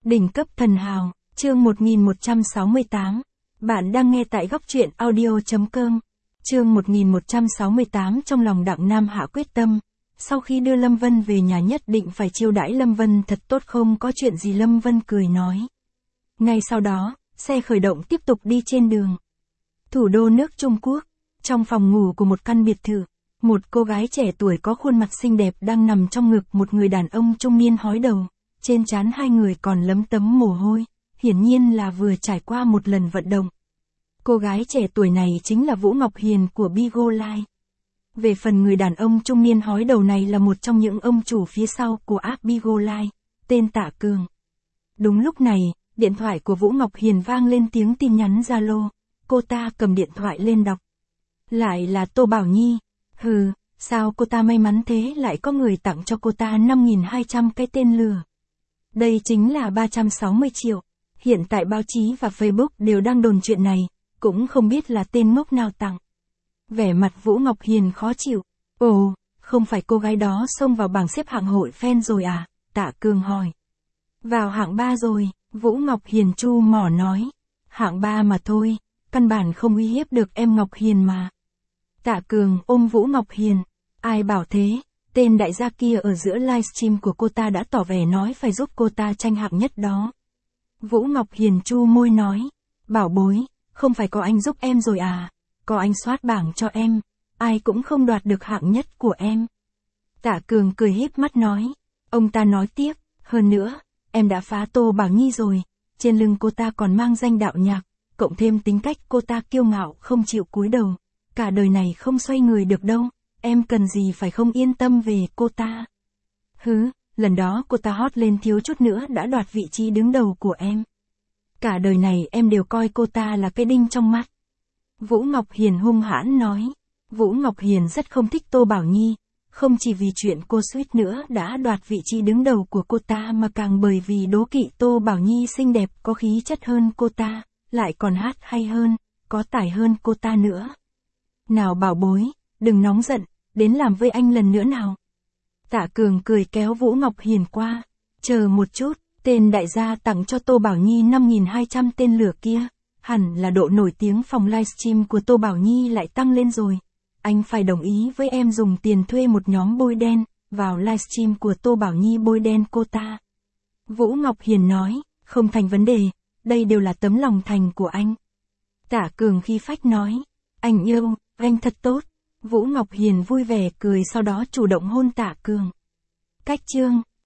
Đỉnh cấp thần hào, chương 1168. Bạn đang nghe tại góc truyện audio.com. Chương 1168. Trong lòng Đặng Nam Hạ quyết tâm, sau khi đưa Lâm Vân về nhà nhất định phải chiêu đãi Lâm Vân thật tốt, không có chuyện gì. Lâm Vân cười nói. Ngay sau đó, xe khởi động tiếp tục đi trên đường. Thủ đô nước Trung Quốc, trong phòng ngủ của một căn biệt thự, một cô gái trẻ tuổi có khuôn mặt xinh đẹp đang nằm trong ngực một người đàn ông trung niên hói đầu. Trên trán hai người còn lấm tấm mồ hôi, hiển nhiên là vừa trải qua một lần vận động. Cô gái trẻ tuổi này chính là Vũ Ngọc Hiền của Bigo Live. Về phần người đàn ông trung niên hói đầu này là một trong những ông chủ phía sau của app Bigo Live, tên Tạ Cường. Đúng lúc này, điện thoại của Vũ Ngọc Hiền vang lên tiếng tin nhắn Zalo. Cô ta cầm điện thoại lên đọc. Lại là Tô Bảo Nhi. Hừ, sao cô ta may mắn thế, lại có người tặng cho cô ta 5.200 cái tên lừa. Đây chính là 360 triệu. Hiện tại báo chí và Facebook đều đang đồn chuyện này, cũng không biết là tên ngốc nào tặng. Vẻ mặt Vũ Ngọc Hiền khó chịu. Ồ, không phải cô gái đó xông vào bảng xếp hạng hội fan rồi à? Tạ Cường hỏi. Vào hạng 3 rồi, Vũ Ngọc Hiền chu mỏ nói. Hạng 3 mà thôi, căn bản không uy hiếp được em Ngọc Hiền mà. Tạ Cường ôm Vũ Ngọc Hiền. Ai bảo thế? Tên đại gia kia ở giữa livestream của cô ta đã tỏ vẻ nói phải giúp cô ta tranh hạng nhất đó. Vũ Ngọc Hiền chu môi nói. Bảo bối, không phải có anh giúp em rồi à? Có anh soát bảng cho em, ai cũng không đoạt được hạng nhất của em. Tạ Cường cười híp mắt nói. Ông ta nói tiếp, hơn nữa, em đã phá Tô Bảo Nhi rồi, trên lưng cô ta còn mang danh đạo nhạc, cộng thêm tính cách cô ta kiêu ngạo không chịu cúi đầu, cả đời này không xoay người được đâu, em cần gì phải không yên tâm về cô ta. Hứ, lần đó cô ta hot lên thiếu chút nữa đã đoạt vị trí đứng đầu của em. Cả đời này em đều coi cô ta là cái đinh trong mắt. Vũ Ngọc Hiền hung hãn nói. Vũ Ngọc Hiền rất không thích Tô Bảo Nhi, không chỉ vì chuyện cô suýt nữa đã đoạt vị trí đứng đầu của cô ta mà càng bởi vì đố kỵ Tô Bảo Nhi xinh đẹp, có khí chất hơn cô ta, lại còn hát hay hơn, có tài hơn cô ta nữa. Nào bảo bối, đừng nóng giận, đến làm với anh lần nữa nào. Tạ Cường cười kéo Vũ Ngọc Hiền qua. Chờ một chút, tên đại gia tặng cho Tô Bảo Nhi 5.200 tên lửa kia, hẳn là độ nổi tiếng phòng livestream của Tô Bảo Nhi lại tăng lên rồi. Anh phải đồng ý với em dùng tiền thuê một nhóm bôi đen, vào livestream của Tô Bảo Nhi bôi đen cô ta. Vũ Ngọc Hiền nói, không thành vấn đề, đây đều là tấm lòng thành của anh. Tạ Cường khí phách nói, anh yêu, anh thật tốt. Vũ Ngọc Hiền vui vẻ cười, sau đó chủ động hôn Tạ Cường. Cách chương